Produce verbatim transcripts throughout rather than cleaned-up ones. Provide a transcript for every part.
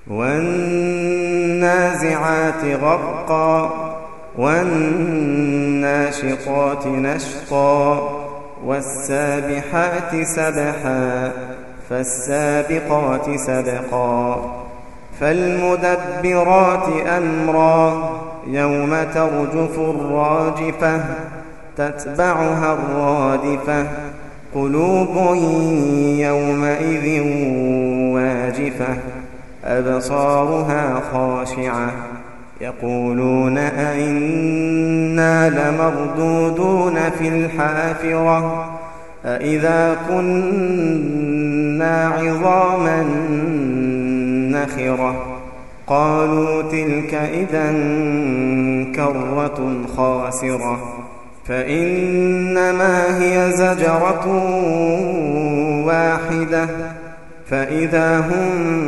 والنازعات غرقا والناشطات نشطا والسابحات سبحا فالسابقات سبقا فالمدبرات أمرا يوم ترجف الراجفة تتبعها الرادفة قلوب يومئذ واجفة أبصارها خاشعة يقولون أئنا لمردودون في الحافرة أئذا كنا عظاما نخرة قالوا تلك إذا كرة خاسرة فإنما هي زجرة واحدة فإذا هم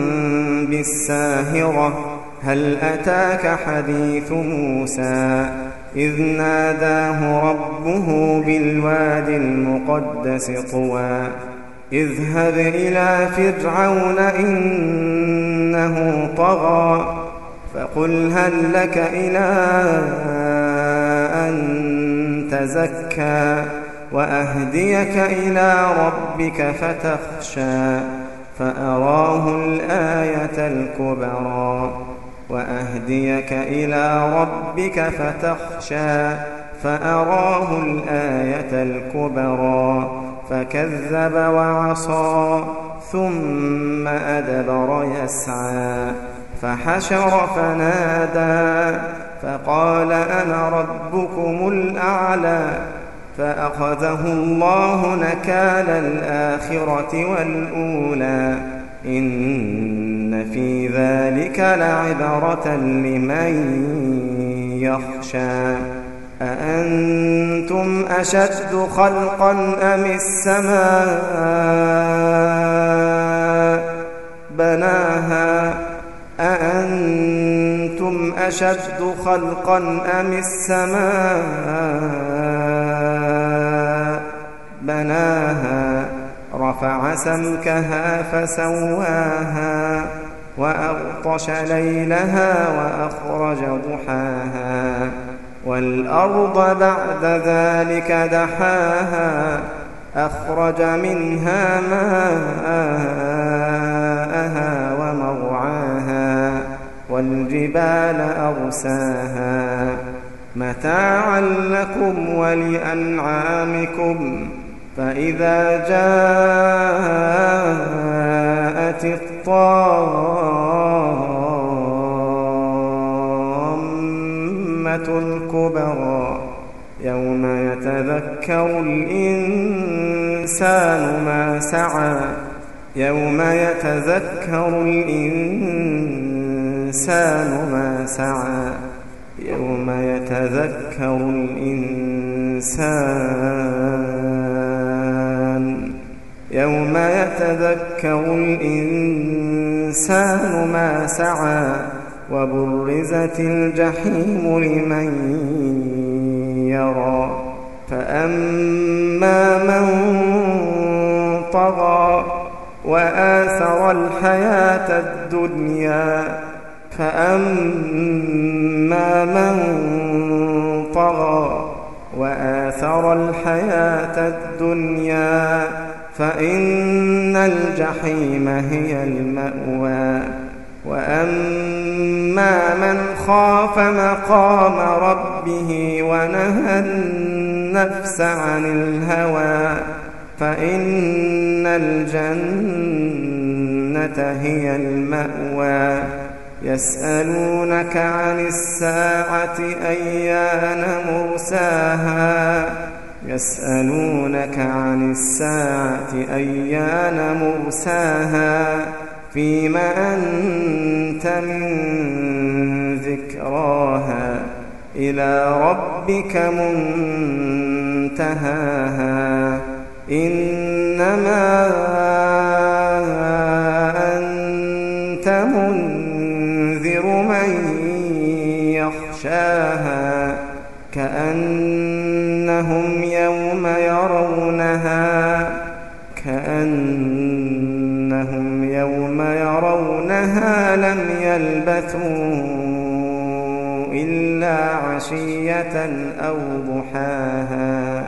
بالساهرة هل أتاك حديث موسى إذ ناداه ربه بالوادي المقدس طوى اذهب إلى فرعون إنه طغى فقل هل لك إلى أن تزكى وأهديك إلى ربك فتخشى فأراه الآية الكبرى وأهديك إلى ربك فتخشى فأراه الآية الكبرى فكذب وعصى ثم أدبر يسعى فحشر فنادى فقال أنا ربكم الأعلى فأخذه الله نكال الآخرة والأولى إن في ذلك لعبرة لمن يخشى أأنتم أشد خلقا أم السماء بناها أأنتم أشد خلقا أم السماء بناها رفع سمكها فسواها وأغطش ليلها وأخرج ضحاها والأرض بعد ذلك دحاها أخرج منها ماءها ومرعاها والجبال أرساها متاعا لكم ولأنعامكم فإذا جاءت الطامة الكبرى يوم يتذكر الإنسان ما سعى يوم يتذكر الإنسان ما سعى يوم يتذكر الإنسان يوم يتذكر الإنسان ما سعى وبرزت الجحيم لمن يرى فأما من طغى وآثر الحياة الدنيا فأما من طغى وآثر الحياة الدنيا فإن الجحيم هي المأوى وأما من خاف مقام ربه ونهى النفس عن الهوى فإن الجنة هي المأوى يسألونك عن الساعة أيان مرساها يسألونك عن الساعة أيان مرساها فيم أنت من ذكراها إلى ربك منتهاها إنما أنت منذر من يخشاها كأنهم يوم يرونها كأنهم يوم يرونها كأنها لم يلبثوا إلا عشية أو ضحاها